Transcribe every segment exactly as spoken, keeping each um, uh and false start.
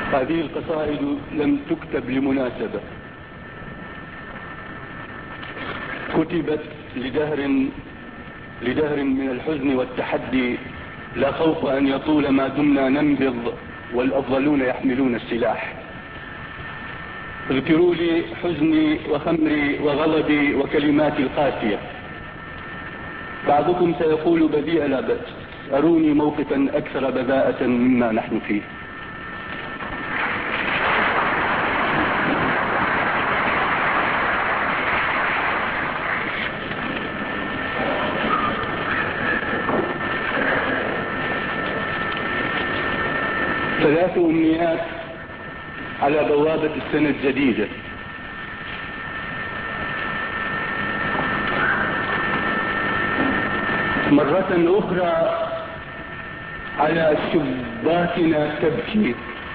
هذه القصائد لم تكتب لمناسبة، كتبت لدهر لدهر من الحزن والتحدي، لا خوف أن يطول ما دمنا ننبض والأفضلون يحملون السلاح. اذكروا لي حزني وخمري وغضبي وكلماتي القاسية. بعضكم سيقول بديء لا بأس، أروني موقفا أكثر بذاءة مما نحن فيه. ثلاث أمنيات على بوابة السنة الجديدة. مرة أخرى على شباكنا تبكي،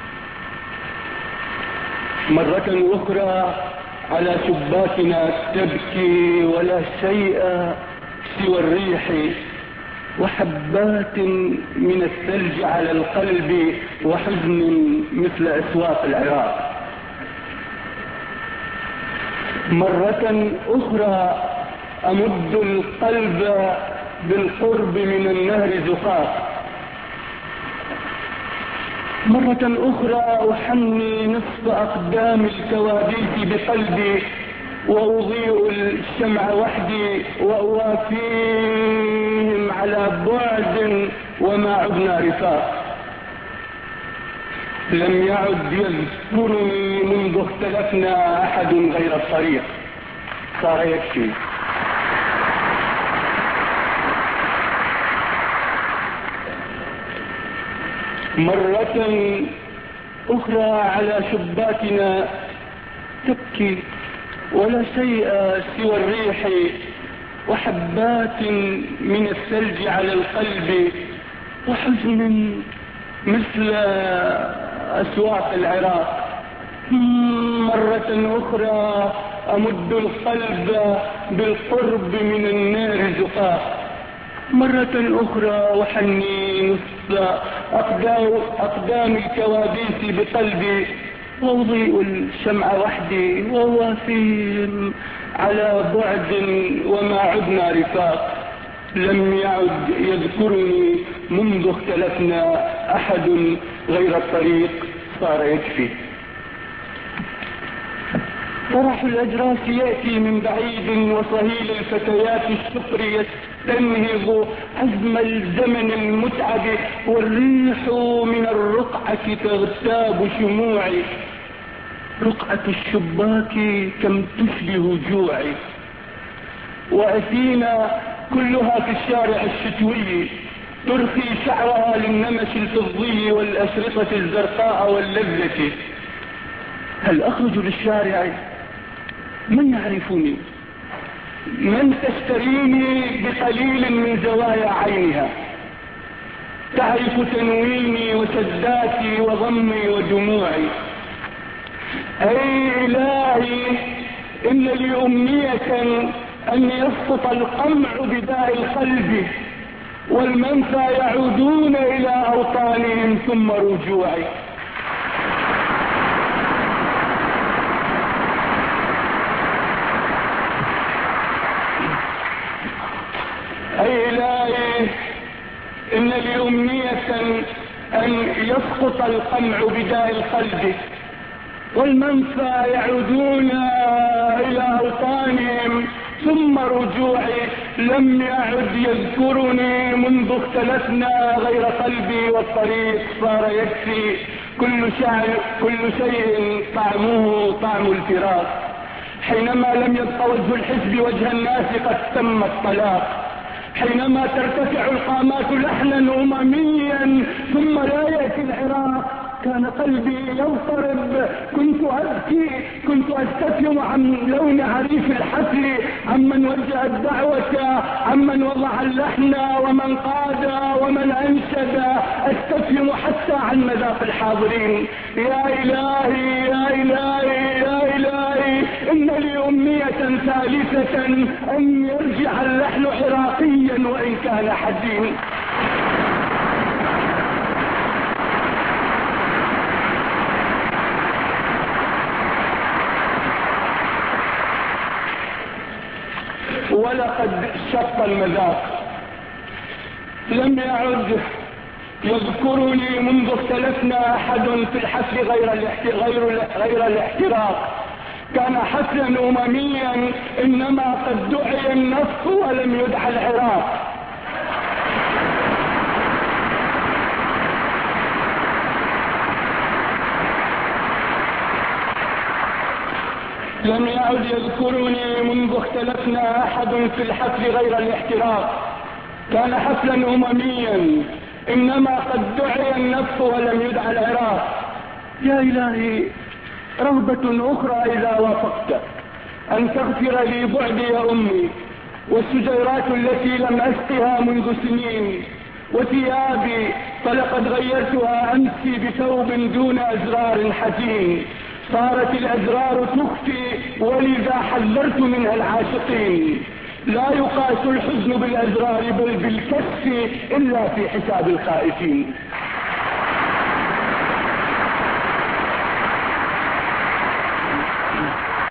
مرة أخرى على شباكنا تبكي، ولا شيء سوى الريح وحبات من الثلج على القلب، وحزن مثل أسواق العراق. مرة أخرى أمد القلب بالقرب من النهر زقاق، مرة أخرى أحني نصف أقدام الكوابيس بقلبي، وأضيء الشمع وحدي وأوافيهم على بعد وما عدنا رفاق. لم يعد يذكرني منذ اختلفنا أحد غير الطريق، صار يكفي. مرة أخرى على شباكنا تبكي، ولا شيء سوى الريح وحبات من الثلج على القلب، وحزن مثل أسواق العراق. مرة أخرى أمد القلب بالقرب من النار زقاق، مرة أخرى وحني نصف أقدام الكوابيس بقلبي، وأضيء الشمع وحدي ووافيهم على بعد وما عدنا رفاق. لم يعد يذكرني منذ اختلفنا أحد غير الطريق، صار يكفي. فرح الأجراس يأتي من بعيد، وصهيل الفتيات الشقر يستنهض عزم الزمن المتعب، والريح من الرقعة تغتاب شموعي. رقعة الشباك كم تشبه جوعي، وأثينا كلها في الشارع الشتوي ترخي شعرها للنمش الفضي والأشرطة الزرقاء واللذة. هل أخرج للشارع؟ من يعرفني؟ من تشتريني بقليل من زوايا عينها؟ تعرف تنويني وسداتي وضمي ودموعي. أي إلهي، إن لي أمنية أن يسقط القمع بداء القلب، والمنفى يعودون إلى أوطانهم ثم رجوعي. أي إلهي، إن لي أمنية أن يسقط القمع بداء القلب، والمنفى يعودون إلى أوطانهم ثم رجوعي. لم يعد يذكرني منذ اختلفنا غير قلبي والطريق، صار يكفي. كل شيء كل شيء طعمه طعم الفراق. حينما لم يبق وجه الحزب وجه الناس قد تم الطلاق. حينما ترتفع القامات لحنا أمميا ثم لا يأتي العراق، كان قلبي يضطرب. كنت أبكي، كنت أستفهم عن لون عريف الحفل، عمن وجه الدعوة، عمن وضع اللحن، ومن قاد ومن أنشد. أستفهم حتى عن مذاق الحاضرين. يا إلهي يا إلهي يا إلهي، إن لي أمنية ثالثة أن يرجع اللحن عراقيا وإن كان حزين. شط المذاق. لم يعد يذكرني منذ اختلفنا أحد في الحفل غير غير غير الاحتراق. كان حفلا أمميا، إنما قد دعي النص ولم يدعى العراق. لم يعد يذكرني منذ اختلفنا أحد في الحفل غير الاحتراق. كان حفلا أمميا، إنما قد دعي النص ولم يدعى العراق. يا إلهي، رغبة أخرى إذا وافقت أن تغفر لي بعدي يا أمي، والسجيرات التي لم أسقها منذ سنين، وثيابي فلقد غيرتها أمسي بثوب دون أزرار حزين. صارت الأزرار تخفي، ولذا حذرت منها العاشقين. لا يقاس الحزن بالأزرار بل بالكف إلا في حساب الخائفين.